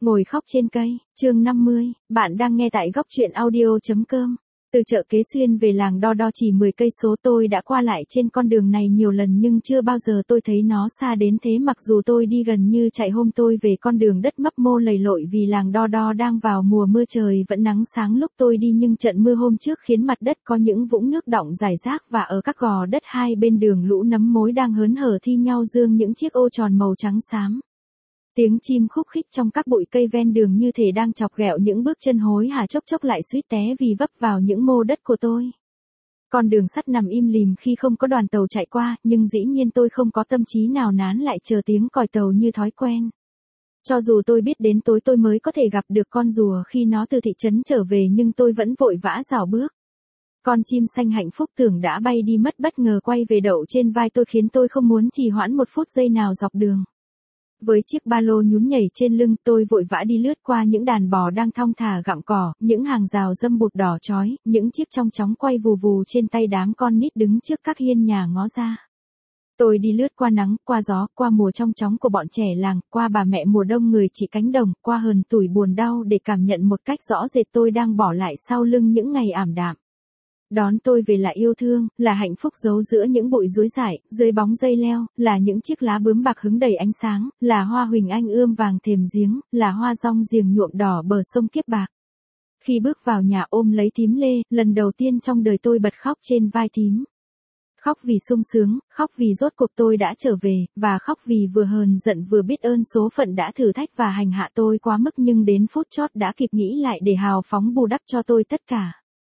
Ngồi khóc trên cây, chương 50, bạn đang nghe tại góc truyện audio.com. Từ chợ Kế Xuyên về làng Đo Đo chỉ 10 cây số, tôi đã qua lại trên con đường này nhiều lần nhưng chưa bao giờ tôi thấy nó xa đến thế. Mặc dù tôi đi gần như chạy, hôm tôi về con đường đất mấp mô lầy lội vì làng Đo Đo đang vào mùa mưa, trời vẫn nắng sáng lúc tôi đi, nhưng trận mưa hôm trước khiến mặt đất có những vũng nước đọng rải rác, và ở các gò đất hai bên đường lũ nấm mối đang hớn hở thi nhau dương những chiếc ô tròn màu trắng xám. Tiếng chim khúc khích trong các bụi cây ven đường như thể đang chọc ghẹo những bước chân hối hả, chốc chốc lại suýt té vì vấp vào những mô đất của tôi. Con đường sắt nằm im lìm khi không có đoàn tàu chạy qua, nhưng dĩ nhiên tôi không có tâm trí nào nán lại chờ tiếng còi tàu như thói quen. Cho dù tôi biết đến tối tôi mới có thể gặp được con rùa khi nó từ thị trấn trở về, nhưng tôi vẫn vội vã rảo bước. Con chim xanh hạnh phúc tưởng đã bay đi mất bất ngờ quay về đậu trên vai tôi, khiến tôi không muốn trì hoãn một phút giây nào dọc đường. Với chiếc ba lô nhún nhảy trên lưng, tôi vội vã đi lướt qua những đàn bò đang thong thả gặm cỏ, những hàng rào râm bụt đỏ chói, những chiếc chong chóng quay vù vù trên tay đám con nít đứng trước các hiên nhà ngó ra. Tôi đi lướt qua nắng, qua gió, qua mùa chong chóng của bọn trẻ làng, qua bà mẹ mùa đông người chị cánh đồng, qua hờn tủi buồn đau, để cảm nhận một cách rõ rệt tôi đang bỏ lại sau lưng những ngày ảm đạm. Đón tôi về là yêu thương, là hạnh phúc giấu giữa những bụi rúi rải, dưới bóng dây leo, là những chiếc lá bướm bạc hứng đầy ánh sáng, là hoa huỳnh anh ươm vàng thềm giếng, là hoa rong giềng nhuộm đỏ bờ sông Kiếp Bạc. Khi bước vào nhà ôm lấy thím Lê, lần đầu tiên trong đời tôi bật khóc trên vai thím. Khóc vì sung sướng, khóc vì rốt cuộc tôi đã trở về, và khóc vì vừa hờn giận vừa biết ơn số phận đã thử thách và hành hạ tôi quá mức, nhưng đến phút chót đã kịp nghĩ lại để hào phóng bù đắp cho tôi tất cả.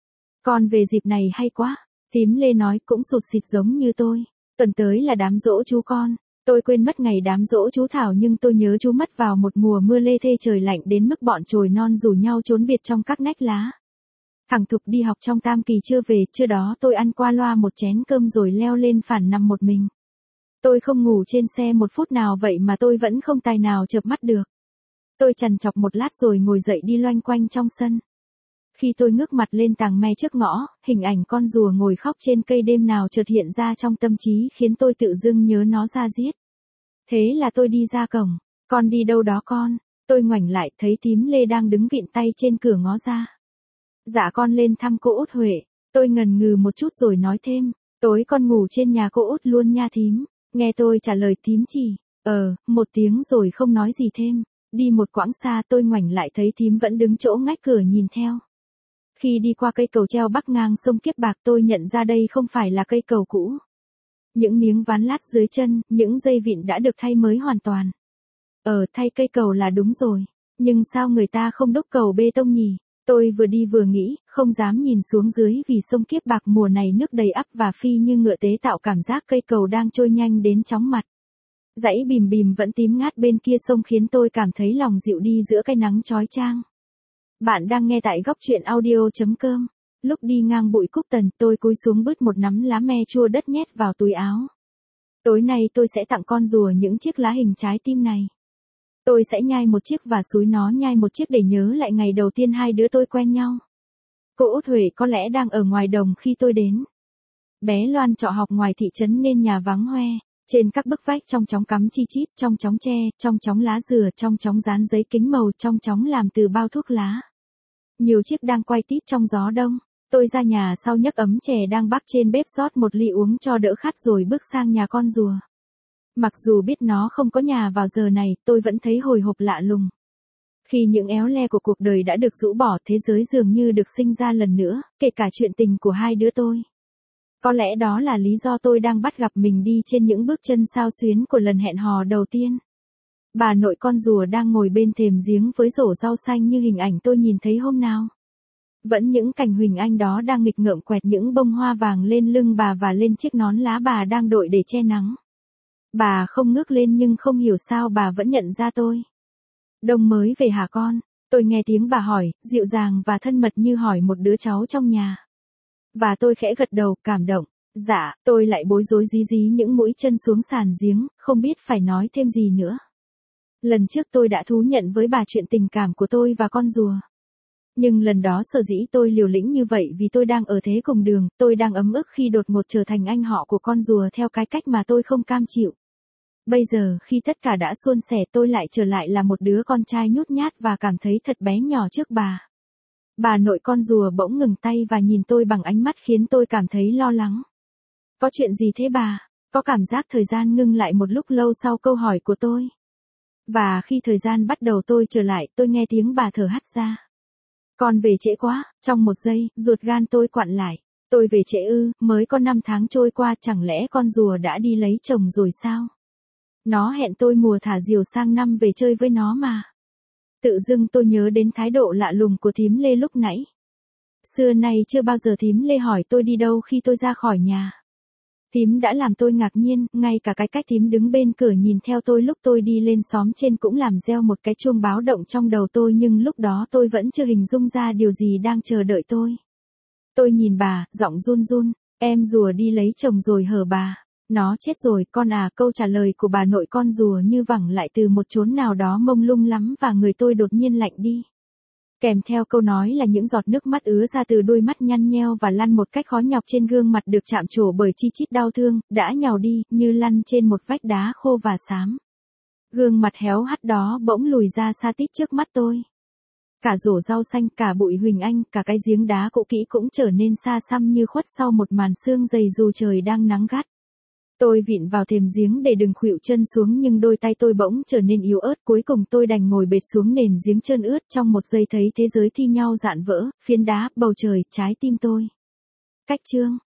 Con về dịp này hay quá, thím Lê nói, cũng sụt sịt giống như tôi. Tuần tới là đám giỗ chú con. Tôi quên mất ngày đám giỗ chú Thảo, nhưng tôi nhớ chú mất vào một mùa mưa lê thê, trời lạnh đến mức bọn chồi non rủ nhau trốn biệt trong các nách lá. Thằng Thục đi học trong tam kỳ chưa về, trưa đó tôi ăn qua loa một chén cơm rồi leo lên phản nằm một mình. Tôi không ngủ trên xe một phút nào, vậy mà tôi vẫn không tài nào chợp mắt được. Tôi trằn trọc một lát rồi ngồi dậy đi loanh quanh trong sân. Khi tôi ngước mặt lên tàng me trước ngõ, hình ảnh con rùa ngồi khóc trên cây đêm nào chợt hiện ra trong tâm trí, khiến tôi tự dưng nhớ nó ra giết. Thế là tôi đi ra cổng. Con đi đâu đó con? Tôi ngoảnh lại thấy thím Lê đang đứng vịn tay trên cửa ngó ra. Dạ con lên thăm cô Út Huệ. Tôi ngần ngừ một chút rồi nói thêm, tối con ngủ trên nhà cô Út luôn nha thím. Nghe tôi trả lời, thím chỉ một tiếng rồi không nói gì thêm. Đi một quãng xa tôi ngoảnh lại thấy thím vẫn đứng chỗ ngách cửa nhìn theo. Khi đi qua cây cầu treo bắc ngang sông Kiếp Bạc, tôi nhận ra đây không phải là cây cầu cũ. Những miếng ván lát dưới chân, những dây vịn đã được thay mới hoàn toàn. Thay cây cầu là đúng rồi. Nhưng sao người ta không đúc cầu bê tông nhỉ? Tôi vừa đi vừa nghĩ, không dám nhìn xuống dưới vì sông Kiếp Bạc mùa này nước đầy ắp và phi như ngựa tế, tạo cảm giác cây cầu đang trôi nhanh đến chóng mặt. Dãy bìm bìm vẫn tím ngát bên kia sông khiến tôi cảm thấy lòng dịu đi giữa cái nắng chói chang. Bạn đang nghe tại góc truyện audio.com. Lúc đi ngang bụi cúc tần, tôi cúi xuống bứt một nắm lá me chua đất nhét vào túi áo. Tối nay tôi sẽ tặng con rùa những chiếc lá hình trái tim này. Tôi sẽ nhai một chiếc và xúi nó nhai một chiếc để nhớ lại ngày đầu tiên hai đứa tôi quen nhau. Cô Út Huệ có lẽ đang ở ngoài đồng khi tôi đến. Bé Loan trọ học ngoài thị trấn nên nhà vắng hoe. Trên các bức vách trong chóng cắm chi chít, trong chóng tre, trong chóng lá dừa, trong chóng dán giấy kính màu, trong chóng làm từ bao thuốc lá. Nhiều chiếc đang quay tít trong gió đông. Tôi ra nhà sau nhấc ấm chè đang bắc trên bếp rót một ly uống cho đỡ khát rồi bước sang nhà con rùa. Mặc dù biết nó không có nhà vào giờ này, tôi vẫn thấy hồi hộp lạ lùng. Khi những éo le của cuộc đời đã được rũ bỏ, thế giới dường như được sinh ra lần nữa, kể cả chuyện tình của hai đứa tôi. Có lẽ đó là lý do tôi đang bắt gặp mình đi trên những bước chân xao xuyến của lần hẹn hò đầu tiên. Bà nội con rùa đang ngồi bên thềm giếng với rổ rau xanh như hình ảnh tôi nhìn thấy hôm nào. Vẫn những cành huỳnh anh đó đang nghịch ngợm quẹt những bông hoa vàng lên lưng bà và lên chiếc nón lá bà đang đội để che nắng. Bà không ngước lên nhưng không hiểu sao bà vẫn nhận ra tôi. Đông mới về hả con? Tôi nghe tiếng bà hỏi, dịu dàng và thân mật như hỏi một đứa cháu trong nhà. Và tôi khẽ gật đầu, cảm động. Dạ, tôi lại bối rối dí dí những mũi chân xuống sàn giếng, không biết phải nói thêm gì nữa. Lần trước tôi đã thú nhận với bà chuyện tình cảm của tôi và con rùa. Nhưng lần đó sở dĩ tôi liều lĩnh như vậy vì tôi đang ở thế cùng đường, tôi đang ấm ức khi đột ngột trở thành anh họ của con rùa theo cái cách mà tôi không cam chịu. Bây giờ khi tất cả đã suôn sẻ tôi lại trở lại là một đứa con trai nhút nhát và cảm thấy thật bé nhỏ trước bà. Bà nội con rùa bỗng ngừng tay và nhìn tôi bằng ánh mắt khiến tôi cảm thấy lo lắng. Có chuyện gì thế bà? Có cảm giác thời gian ngưng lại một lúc lâu sau câu hỏi của tôi. Và khi thời gian bắt đầu tôi trở lại, tôi nghe tiếng bà thở hắt ra. Con về trễ quá, trong một giây, ruột gan tôi quặn lại. Tôi về trễ ư, mới có 5 tháng trôi qua, chẳng lẽ con rùa đã đi lấy chồng rồi sao? Nó hẹn tôi mùa thả diều sang năm về chơi với nó mà. Tự dưng tôi nhớ đến thái độ lạ lùng của thím Lê lúc nãy. Xưa nay chưa bao giờ thím Lê hỏi tôi đi đâu khi tôi ra khỏi nhà. Thím đã làm tôi ngạc nhiên, ngay cả cái cách thím đứng bên cửa nhìn theo tôi lúc tôi đi lên xóm trên cũng làm reo một cái chuông báo động trong đầu tôi, nhưng lúc đó tôi vẫn chưa hình dung ra điều gì đang chờ đợi tôi. Tôi nhìn bà, giọng run run, em rùa đi lấy chồng rồi hở bà? Nó chết rồi con à. Câu trả lời của bà nội con rùa như vẳng lại từ một chốn nào đó mông lung lắm và người tôi đột nhiên lạnh đi. Kèm theo câu nói là những giọt nước mắt ứa ra từ đôi mắt nhăn nheo và lăn một cách khó nhọc trên gương mặt được chạm trổ bởi chi chít đau thương, đã nhàu đi, như lăn trên một vách đá khô và xám. Gương mặt héo hắt đó bỗng lùi ra xa tít trước mắt tôi. Cả rổ rau xanh, cả bụi Huỳnh Anh, cả cái giếng đá cũ kỹ cũng trở nên xa xăm như khuất sau một màn sương dày dù trời đang nắng gắt. Tôi vịn vào thềm giếng để đừng khuỵu chân xuống nhưng đôi tay tôi bỗng trở nên yếu ớt, cuối cùng tôi đành ngồi bệt xuống nền giếng trơn ướt. Trong một giây thấy thế giới thi nhau rạn vỡ, phiến đá, bầu trời, trái tim tôi. Cách chương